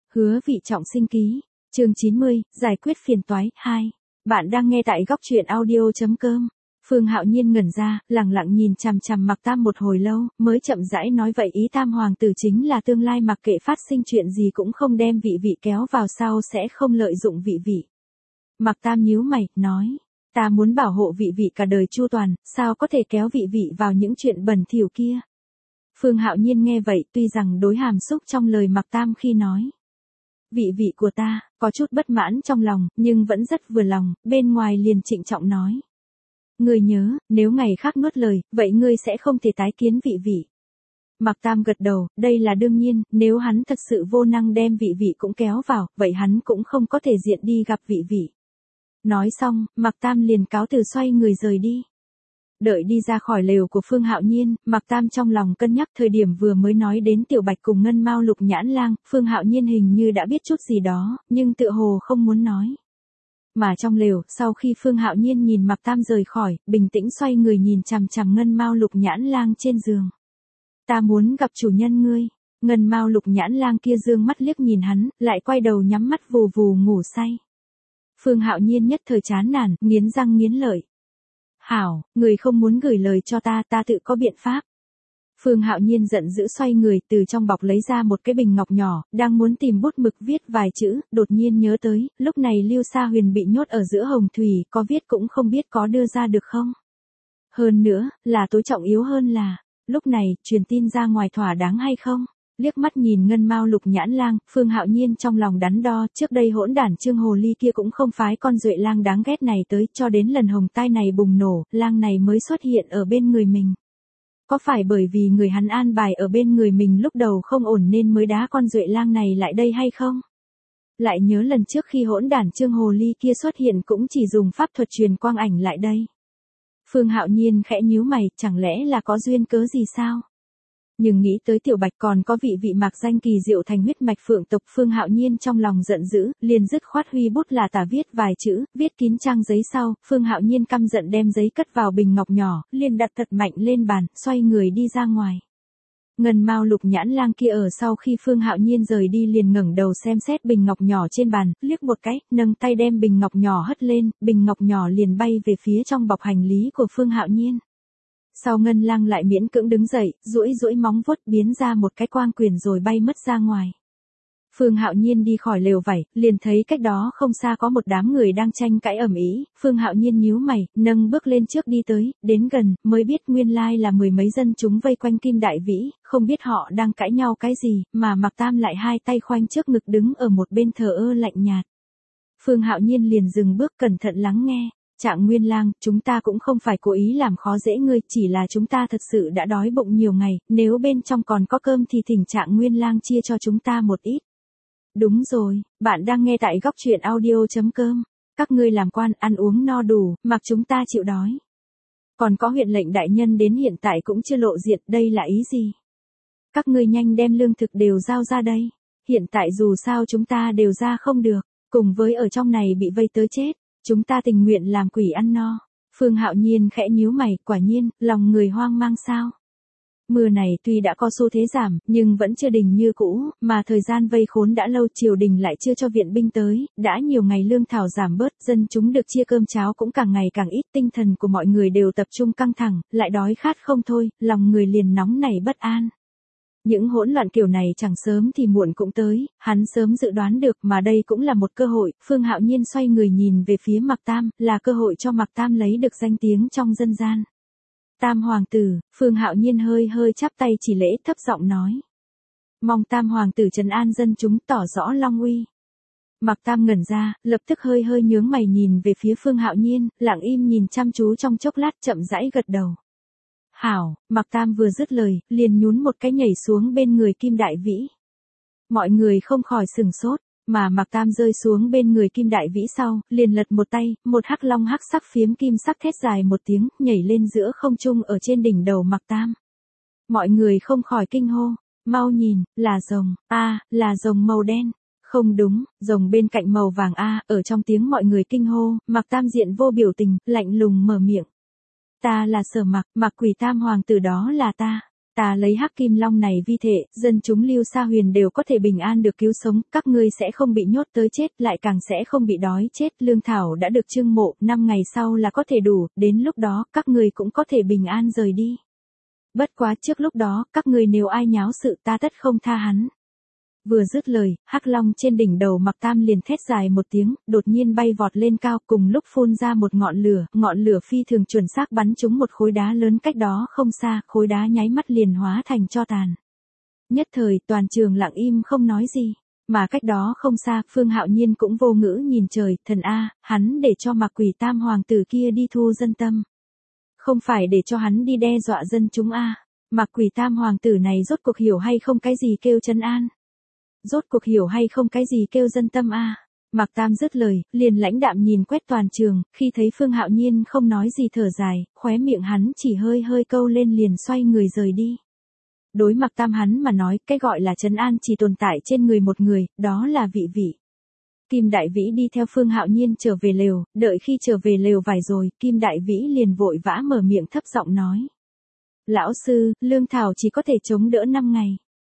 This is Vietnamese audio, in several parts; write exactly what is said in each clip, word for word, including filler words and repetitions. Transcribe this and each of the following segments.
Hứa Vị Trọng sinh ký, chương chín mươi, giải quyết phiền toái, hai. Bạn đang nghe tại góc truyện audio.com. Phương Hạo Nhiên ngẩn ra, lặng lặng nhìn chằm chằm Mạc Tam một hồi lâu, mới chậm rãi nói vậy ý Tam hoàng tử chính là tương lai mặc kệ phát sinh chuyện gì cũng không đem vị vị kéo vào sau sẽ không lợi dụng vị vị. Mạc Tam nhíu mày, nói, ta muốn bảo hộ vị vị cả đời chu toàn, sao có thể kéo vị vị vào những chuyện bẩn thỉu kia. Phương Hạo Nhiên nghe vậy tuy rằng đối hàm xúc trong lời Mạc Tam khi nói. Vị vị của ta, có chút bất mãn trong lòng, nhưng vẫn rất vừa lòng, bên ngoài liền trịnh trọng nói. Ngươi nhớ, nếu ngày khác nuốt lời, vậy ngươi sẽ không thể tái kiến vị vị. Mạc Tam gật đầu, đây là đương nhiên, nếu hắn thật sự vô năng đem vị vị cũng kéo vào, vậy hắn cũng không có thể diện đi gặp vị vị. Nói xong, Mạc Tam liền cáo từ xoay người rời đi. Đợi đi ra khỏi lều của Phương Hạo Nhiên, Mạc Tam trong lòng cân nhắc thời điểm vừa mới nói đến Tiểu Bạch cùng Ngân Mao Lục Nhãn Lang, Phương Hạo Nhiên hình như đã biết chút gì đó, nhưng tựa hồ không muốn nói. Mà trong lều, sau khi Phương Hạo Nhiên nhìn Mạc Tam rời khỏi, bình tĩnh xoay người nhìn chằm chằm Ngân Mao Lục Nhãn Lang trên giường. Ta muốn gặp chủ nhân ngươi. Ngân Mao Lục Nhãn Lang kia dương mắt liếc nhìn hắn, lại quay đầu nhắm mắt vù vù ngủ say. Phương Hạo Nhiên nhất thời chán nản, nghiến răng nghiến lợi. Hảo, người không muốn gửi lời cho ta, ta tự có biện pháp. Phương Hạo Nhiên giận dữ xoay người, từ trong bọc lấy ra một cái bình ngọc nhỏ, đang muốn tìm bút mực viết vài chữ, đột nhiên nhớ tới, lúc này Lưu Sa Huyền bị nhốt ở giữa hồng thủy, có viết cũng không biết có đưa ra được không. Hơn nữa, là tối trọng yếu hơn là, lúc này, truyền tin ra ngoài thỏa đáng hay không? Liếc mắt nhìn Ngân Mao Lục Nhãn Lang, Phương Hạo Nhiên trong lòng đắn đo, trước đây hỗn đản Trương Hồ Ly kia cũng không phái con Duệ Lang đáng ghét này tới, cho đến lần hồng tai này bùng nổ, lang này mới xuất hiện ở bên người mình. Có phải bởi vì người hắn an bài ở bên người mình lúc đầu không ổn nên mới đá con Duệ Lang này lại đây hay không? Lại nhớ lần trước khi hỗn đản Trương Hồ Ly kia xuất hiện cũng chỉ dùng pháp thuật truyền quang ảnh lại đây. Phương Hạo Nhiên khẽ nhíu mày, chẳng lẽ là có duyên cớ gì sao? Nhưng nghĩ tới Tiểu Bạch còn có vị vị mạc danh kỳ diệu thành huyết mạch phượng tộc, Phương Hạo Nhiên trong lòng giận dữ, liền dứt khoát huy bút là tả viết vài chữ, viết kín trang giấy sau, Phương Hạo Nhiên căm giận đem giấy cất vào bình ngọc nhỏ, liền đặt thật mạnh lên bàn, xoay người đi ra ngoài. Ngân Mao Lục Nhãn Lang kia ở sau khi Phương Hạo Nhiên rời đi liền ngẩng đầu xem xét bình ngọc nhỏ trên bàn, liếc một cái, nâng tay đem bình ngọc nhỏ hất lên, bình ngọc nhỏ liền bay về phía trong bọc hành lý của Phương Hạo Nhiên. Sau Ngân Lang lại miễn cưỡng đứng dậy, duỗi duỗi móng vuốt biến ra một cái quang quyền rồi bay mất ra ngoài. Phương Hạo Nhiên đi khỏi lều vải, liền thấy cách đó không xa có một đám người đang tranh cãi ầm ĩ. Phương Hạo Nhiên nhíu mày, nâng bước lên trước đi tới, đến gần, mới biết nguyên lai là mười mấy dân chúng vây quanh Kim Đại Vĩ, không biết họ đang cãi nhau cái gì, mà Mạc Tam lại hai tay khoanh trước ngực đứng ở một bên thờ ơ lạnh nhạt. Phương Hạo Nhiên liền dừng bước cẩn thận lắng nghe. Trạng Nguyên Lang, chúng ta cũng không phải cố ý làm khó dễ ngươi, chỉ là chúng ta thật sự đã đói bụng nhiều ngày, nếu bên trong còn có cơm thì thỉnh Trạng Nguyên Lang chia cho chúng ta một ít. Đúng rồi, bạn đang nghe tại góc truyện audio.com. Các ngươi làm quan ăn uống no đủ, mặc chúng ta chịu đói. Còn có huyện lệnh đại nhân đến hiện tại cũng chưa lộ diện, đây là ý gì? Các ngươi nhanh đem lương thực đều giao ra đây. Hiện tại dù sao chúng ta đều ra không được, cùng với ở trong này bị vây tới chết. Chúng ta tình nguyện làm quỷ ăn no. Phương Hạo Nhiên khẽ nhíu mày, quả nhiên, lòng người hoang mang sao. Mưa này tuy đã có xu thế giảm, nhưng vẫn chưa đình như cũ, mà thời gian vây khốn đã lâu, triều đình lại chưa cho viện binh tới, đã nhiều ngày lương thảo giảm bớt, dân chúng được chia cơm cháo cũng càng ngày càng ít, tinh thần của mọi người đều tập trung căng thẳng, lại đói khát không thôi, lòng người liền nóng nảy bất an. Những hỗn loạn kiểu này chẳng sớm thì muộn cũng tới, hắn sớm dự đoán được mà đây cũng là một cơ hội. Phương Hạo Nhiên xoay người nhìn về phía Mạc Tam, là cơ hội cho Mạc Tam lấy được danh tiếng trong dân gian. Tam hoàng tử, Phương Hạo Nhiên hơi hơi chắp tay chỉ lễ thấp giọng nói. Mong Tam hoàng tử trấn an dân chúng tỏ rõ long uy. Mạc Tam ngẩn ra, lập tức hơi hơi nhướng mày nhìn về phía Phương Hạo Nhiên, lặng im nhìn chăm chú trong chốc lát chậm rãi gật đầu. Hảo, Mạc Tam vừa dứt lời, liền nhún một cái nhảy xuống bên người Kim Đại Vĩ. Mọi người không khỏi sừng sốt, mà Mạc Tam rơi xuống bên người Kim Đại Vĩ sau, liền lật một tay, một hắc long hắc sắc phiếm kim sắc thét dài một tiếng, nhảy lên giữa không trung ở trên đỉnh đầu Mạc Tam. Mọi người không khỏi kinh hô, mau nhìn, là rồng, a, là rồng màu đen. Không đúng, rồng bên cạnh màu vàng a, ở trong tiếng mọi người kinh hô, Mạc Tam diện vô biểu tình, lạnh lùng mở miệng. Ta là Sở Mặc, Mặc Quỷ Tam hoàng tử đó là ta. Ta lấy hắc kim long này vi thể, dân chúng Lưu Sa Huyền đều có thể bình an được cứu sống, các ngươi sẽ không bị nhốt tới chết, lại càng sẽ không bị đói chết, lương thảo đã được trưng mộ, năm ngày sau là có thể đủ, đến lúc đó, các ngươi cũng có thể bình an rời đi. Bất quá trước lúc đó, các ngươi nếu ai nháo sự ta tất không tha hắn. Vừa dứt lời, hắc long trên đỉnh đầu Mạc Tam liền thét dài một tiếng, đột nhiên bay vọt lên cao, cùng lúc phun ra một ngọn lửa, ngọn lửa phi thường chuẩn xác bắn trúng một khối đá lớn cách đó không xa, khối đá nháy mắt liền hóa thành tro tàn. Nhất thời, toàn trường lặng im không nói gì, mà cách đó không xa, Phương Hạo Nhiên cũng vô ngữ nhìn trời, thần a, hắn để cho Mạc Quỷ Tam hoàng tử kia đi thu dân tâm. Không phải để cho hắn đi đe dọa dân chúng a. Mạc Quỷ Tam hoàng tử này rốt cuộc hiểu hay không cái gì kêu trấn an. Rốt cuộc hiểu hay không cái gì kêu dân tâm a. À. Mạc Tam dứt lời, liền lãnh đạm nhìn quét toàn trường, khi thấy Phương Hạo Nhiên không nói gì thở dài, khóe miệng hắn chỉ hơi hơi câu lên liền xoay người rời đi. Đối Mạc Tam hắn mà nói, cái gọi là trấn an chỉ tồn tại trên người một người, đó là vị vị. Kim Đại Vĩ đi theo Phương Hạo Nhiên trở về lều, đợi khi trở về lều vài rồi, Kim Đại Vĩ liền vội vã mở miệng thấp giọng nói. Lão sư, lương thảo chỉ có thể chống đỡ năm ngày.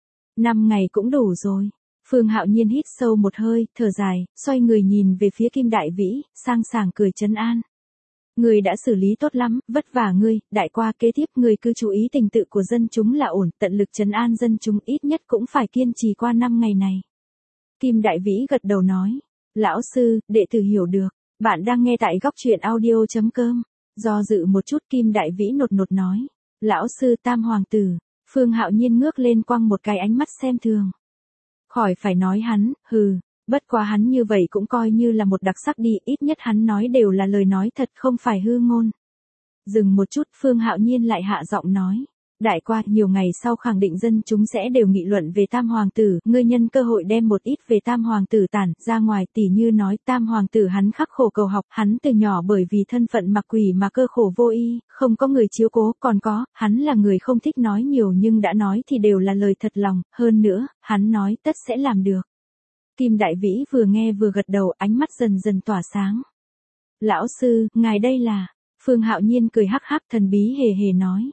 Năm ngày cũng đủ rồi. Phương Hạo Nhiên hít sâu một hơi, thở dài, xoay người nhìn về phía Kim Đại Vĩ, sang sảng cười trấn an. Ngươi đã xử lý tốt lắm, vất vả ngươi, đại qua kế tiếp ngươi cứ chú ý tình tự của dân chúng là ổn, tận lực trấn an dân chúng ít nhất cũng phải kiên trì qua năm ngày này. Kim Đại Vĩ gật đầu nói, lão sư, đệ tử hiểu được, bạn đang nghe tại góc truyện audio chấm com. Do dự một chút Kim Đại Vĩ nột nột nói, lão sư Tam hoàng tử. Phương Hạo Nhiên ngước lên quăng một cái ánh mắt xem thường. Khỏi phải nói hắn, hừ, bất quá hắn như vậy cũng coi như là một đặc sắc đi, ít nhất hắn nói đều là lời nói thật không phải hư ngôn. Dừng một chút, Phương Hạo Nhiên lại hạ giọng nói. Đại qua, nhiều ngày sau khẳng định dân chúng sẽ đều nghị luận về Tam hoàng tử, ngươi nhân cơ hội đem một ít về Tam hoàng tử tản ra ngoài, tỉ như nói Tam hoàng tử hắn khắc khổ cầu học, hắn từ nhỏ bởi vì thân phận mặc quỷ mà cơ khổ vô y, không có người chiếu cố, còn có, hắn là người không thích nói nhiều nhưng đã nói thì đều là lời thật lòng, hơn nữa, hắn nói tất sẽ làm được. Kim Đại Vĩ vừa nghe vừa gật đầu, ánh mắt dần dần tỏa sáng. Lão sư, ngài đây là, Phương Hạo Nhiên cười hắc hắc thần bí hề hề nói.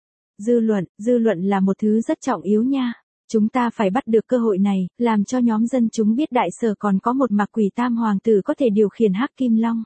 Dư luận, dư luận là một thứ rất trọng yếu nha. Chúng ta phải bắt được cơ hội này, làm cho nhóm dân chúng biết đại sở còn có một Mạc Quỷ Tam hoàng tử có thể điều khiển hắc kim long.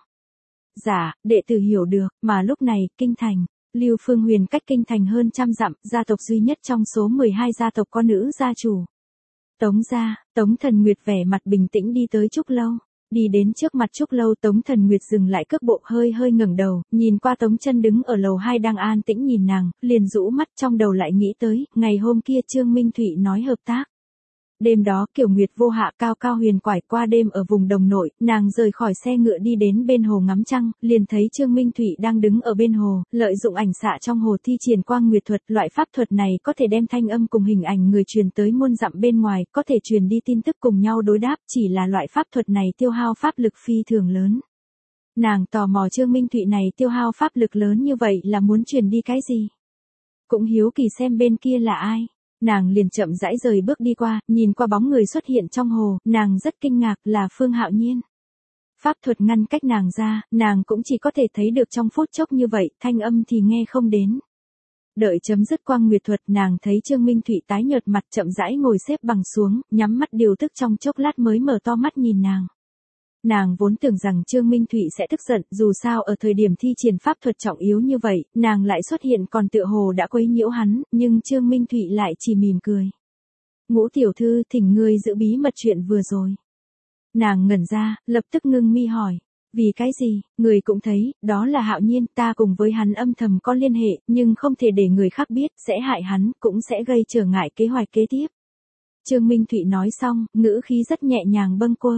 Dạ, đệ tử hiểu được, mà lúc này, kinh thành, Lưu Phương Huyền cách kinh thành hơn trăm dặm, gia tộc duy nhất trong số mười hai gia tộc có nữ gia chủ. Tống gia, Tống Thần Nguyệt vẻ mặt bình tĩnh đi tới Trúc Lâu. Đi đến trước mặt Trúc Lâu, Tống Thần Nguyệt dừng lại cước bộ, hơi hơi ngẩng đầu, nhìn qua Tống Chân đứng ở lầu hai đang an tĩnh nhìn nàng, liền rũ mắt, trong đầu lại nghĩ tới, ngày hôm kia Trương Minh Thụy nói hợp tác. Đêm đó Kiều Nguyệt vô hạ cao cao huyền quải qua đêm ở vùng đồng nội, nàng rời khỏi xe ngựa đi đến bên hồ ngắm trăng, liền thấy Trương Minh Thụy đang đứng ở bên hồ, lợi dụng ảnh xạ trong hồ thi triển quang nguyệt thuật, loại pháp thuật này có thể đem thanh âm cùng hình ảnh người truyền tới muôn dặm bên ngoài, có thể truyền đi tin tức cùng nhau đối đáp, chỉ là loại pháp thuật này tiêu hao pháp lực phi thường lớn. Nàng tò mò Trương Minh Thụy này tiêu hao pháp lực lớn như vậy là muốn truyền đi cái gì? Cũng hiếu kỳ xem bên kia là ai. Nàng liền chậm rãi rời bước đi qua, nhìn qua bóng người xuất hiện trong hồ, nàng rất kinh ngạc là Phương Hạo Nhiên. Pháp thuật ngăn cách nàng ra, nàng cũng chỉ có thể thấy được trong phút chốc như vậy, thanh âm thì nghe không đến. Đợi chấm dứt quang nguyệt thuật, nàng thấy Trương Minh Thụy tái nhợt mặt chậm rãi ngồi xếp bằng xuống, nhắm mắt điều tức trong chốc lát mới mở to mắt nhìn nàng. Nàng vốn tưởng rằng Trương Minh Thụy sẽ tức giận, dù sao ở thời điểm thi triển pháp thuật trọng yếu như vậy, nàng lại xuất hiện còn tựa hồ đã quấy nhiễu hắn, nhưng Trương Minh Thụy lại chỉ mỉm cười. Ngũ tiểu thư, thỉnh ngươi giữ bí mật chuyện vừa rồi. Nàng ngẩn ra, lập tức ngưng mi hỏi. Vì cái gì, người cũng thấy, đó là Hạo Nhiên, ta cùng với hắn âm thầm có liên hệ, nhưng không thể để người khác biết, sẽ hại hắn, cũng sẽ gây trở ngại kế hoạch kế tiếp. Trương Minh Thụy nói xong, ngữ khí rất nhẹ nhàng bâng quơ.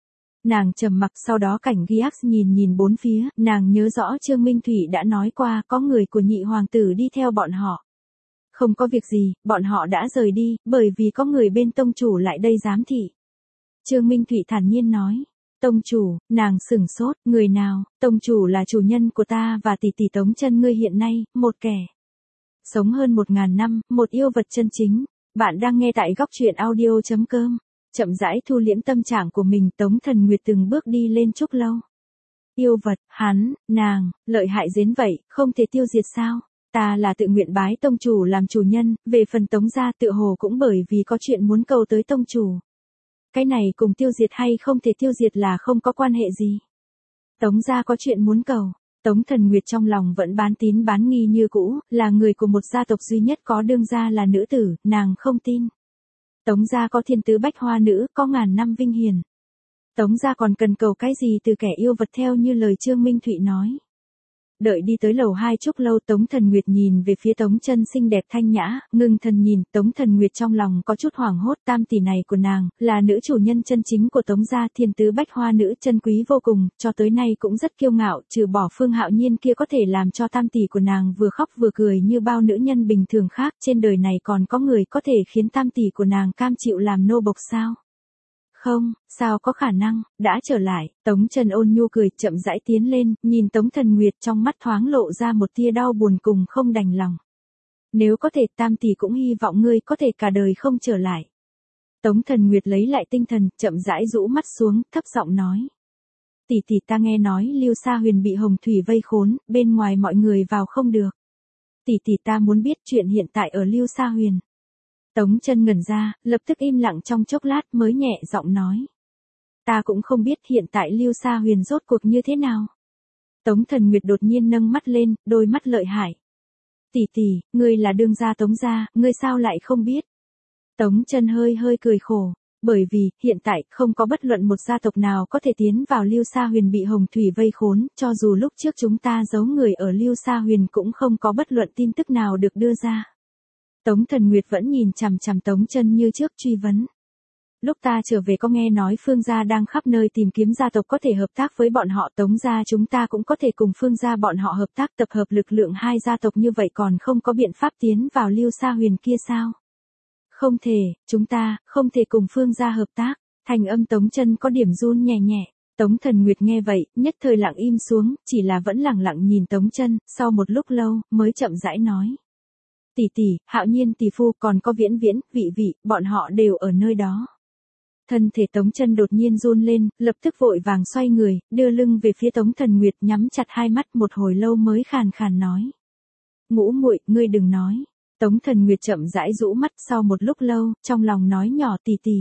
Nàng trầm mặc, sau đó cảnh Gyax nhìn nhìn bốn phía, nàng nhớ rõ Trương Minh Thụy đã nói qua có người của nhị hoàng tử đi theo bọn họ. Không có việc gì, bọn họ đã rời đi, bởi vì có người bên tông chủ lại đây giám thị. Trương Minh Thụy thản nhiên nói. Tông chủ, nàng sửng sốt, người nào, tông chủ là chủ nhân của ta và tỷ tỷ Tống Chân ngươi hiện nay, một kẻ. Sống hơn một ngàn năm, một yêu vật chân chính. Bạn đang nghe tại góc truyện audio chấm com. Chậm rãi thu liễm tâm trạng của mình, Tống Thần Nguyệt từng bước đi lên Trúc Lâu. Yêu vật, hắn, nàng, lợi hại đến vậy, không thể tiêu diệt sao? Ta là tự nguyện bái tông chủ làm chủ nhân, về phần Tống gia tựa hồ cũng bởi vì có chuyện muốn cầu tới tông chủ. Cái này cùng tiêu diệt hay không thể tiêu diệt là không có quan hệ gì. Tống gia có chuyện muốn cầu. Tống Thần Nguyệt trong lòng vẫn bán tín bán nghi như cũ, là người của một gia tộc duy nhất có đương gia là nữ tử, nàng không tin. Tống gia có thiên tứ bách hoa nữ, có ngàn năm vinh hiển. Tống gia còn cần cầu cái gì từ kẻ yêu vật theo như lời Trương Minh Thụy nói. Đợi đi tới lầu hai chúc lâu Tống Thần Nguyệt nhìn về phía Tống Chân xinh đẹp thanh nhã, ngưng thần nhìn, Tống Thần Nguyệt trong lòng có chút hoảng hốt, tam tỷ này của nàng, là nữ chủ nhân chân chính của Tống gia, thiên tứ bách hoa nữ chân quý vô cùng, cho tới nay cũng rất kiêu ngạo, trừ bỏ Phương Hạo Nhiên kia có thể làm cho tam tỷ của nàng vừa khóc vừa cười như bao nữ nhân bình thường khác, trên đời này còn có người có thể khiến tam tỷ của nàng cam chịu làm nô bộc sao? Không, sao có khả năng, đã trở lại, Tống Trần ôn nhu cười, chậm rãi tiến lên, nhìn Tống Thần Nguyệt trong mắt thoáng lộ ra một tia đau buồn cùng không đành lòng. Nếu có thể tam tỷ cũng hy vọng ngươi có thể cả đời không trở lại. Tống Thần Nguyệt lấy lại tinh thần, chậm rãi rũ mắt xuống, thấp giọng nói. Tỷ tỷ ta nghe nói Lưu Sa Huyền bị Hồng Thủy vây khốn, bên ngoài mọi người vào không được. Tỷ tỷ ta muốn biết chuyện hiện tại ở Lưu Sa Huyền. Tống Chân ngẩn ra, lập tức im lặng trong chốc lát mới nhẹ giọng nói. Ta cũng không biết hiện tại Lưu Sa Huyền rốt cuộc như thế nào. Tống Thần Nguyệt đột nhiên nâng mắt lên, đôi mắt lợi hại. Tỷ tỷ, ngươi là đương gia Tống gia, ngươi sao lại không biết? Tống Chân hơi hơi cười khổ, bởi vì, hiện tại, không có bất luận một gia tộc nào có thể tiến vào Lưu Sa Huyền bị Hồng Thủy vây khốn, cho dù lúc trước chúng ta giấu người ở Lưu Sa Huyền cũng không có bất luận tin tức nào được đưa ra. Tống Thần Nguyệt vẫn nhìn chằm chằm Tống Chân như trước truy vấn. Lúc ta trở về có nghe nói Phương gia đang khắp nơi tìm kiếm gia tộc có thể hợp tác với bọn họ, Tống gia chúng ta cũng có thể cùng Phương gia bọn họ hợp tác, tập hợp lực lượng hai gia tộc như vậy còn không có biện pháp tiến vào Lưu Sa Huyền kia sao? Không thể, chúng ta không thể cùng Phương gia hợp tác. Thành âm Tống Chân có điểm run nhẹ nhẹ. Tống Thần Nguyệt nghe vậy, nhất thời lặng im xuống, chỉ là vẫn lặng lặng nhìn Tống Chân, sau một lúc lâu mới chậm rãi nói. Tỷ tỷ, Hạo Nhiên tỷ phu còn có Viễn Viễn, Vị Vị, bọn họ đều ở nơi đó. Thân thể Tống Chân đột nhiên run lên, lập tức vội vàng xoay người, đưa lưng về phía Tống Thần Nguyệt, nhắm chặt hai mắt một hồi lâu mới khàn khàn nói. Ngũ muội, ngươi đừng nói. Tống Thần Nguyệt chậm rãi rũ mắt, sau một lúc lâu, trong lòng nói nhỏ, tỷ tỷ.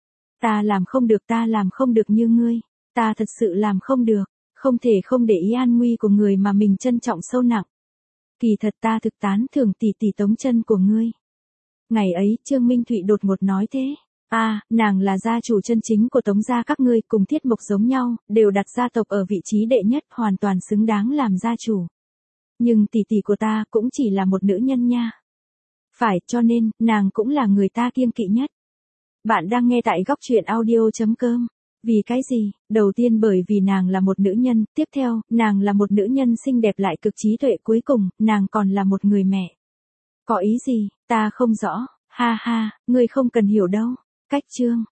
Ta làm không được, ta làm không được như ngươi. Ta thật sự làm không được, không thể không để ý an nguy của người mà mình trân trọng sâu nặng. Kỳ thật ta thực tán thưởng tỷ tỷ Tống Chân của ngươi. Ngày ấy, Trương Minh Thụy đột ngột nói thế. A, à, nàng là gia chủ chân chính của Tống gia các ngươi, cùng Thiết Mộc giống nhau, đều đặt gia tộc ở vị trí đệ nhất, hoàn toàn xứng đáng làm gia chủ. Nhưng tỷ tỷ của ta cũng chỉ là một nữ nhân nha. Phải, cho nên, nàng cũng là người ta kiêng kỵ nhất. Bạn đang nghe tại góc truyện audio chấm com. Vì cái gì? Đầu tiên bởi vì nàng là một nữ nhân, tiếp theo, nàng là một nữ nhân xinh đẹp lại cực trí tuệ, cuối cùng, nàng còn là một người mẹ. Có ý gì? Ta không rõ, ha ha, ngươi không cần hiểu đâu. Cách chương.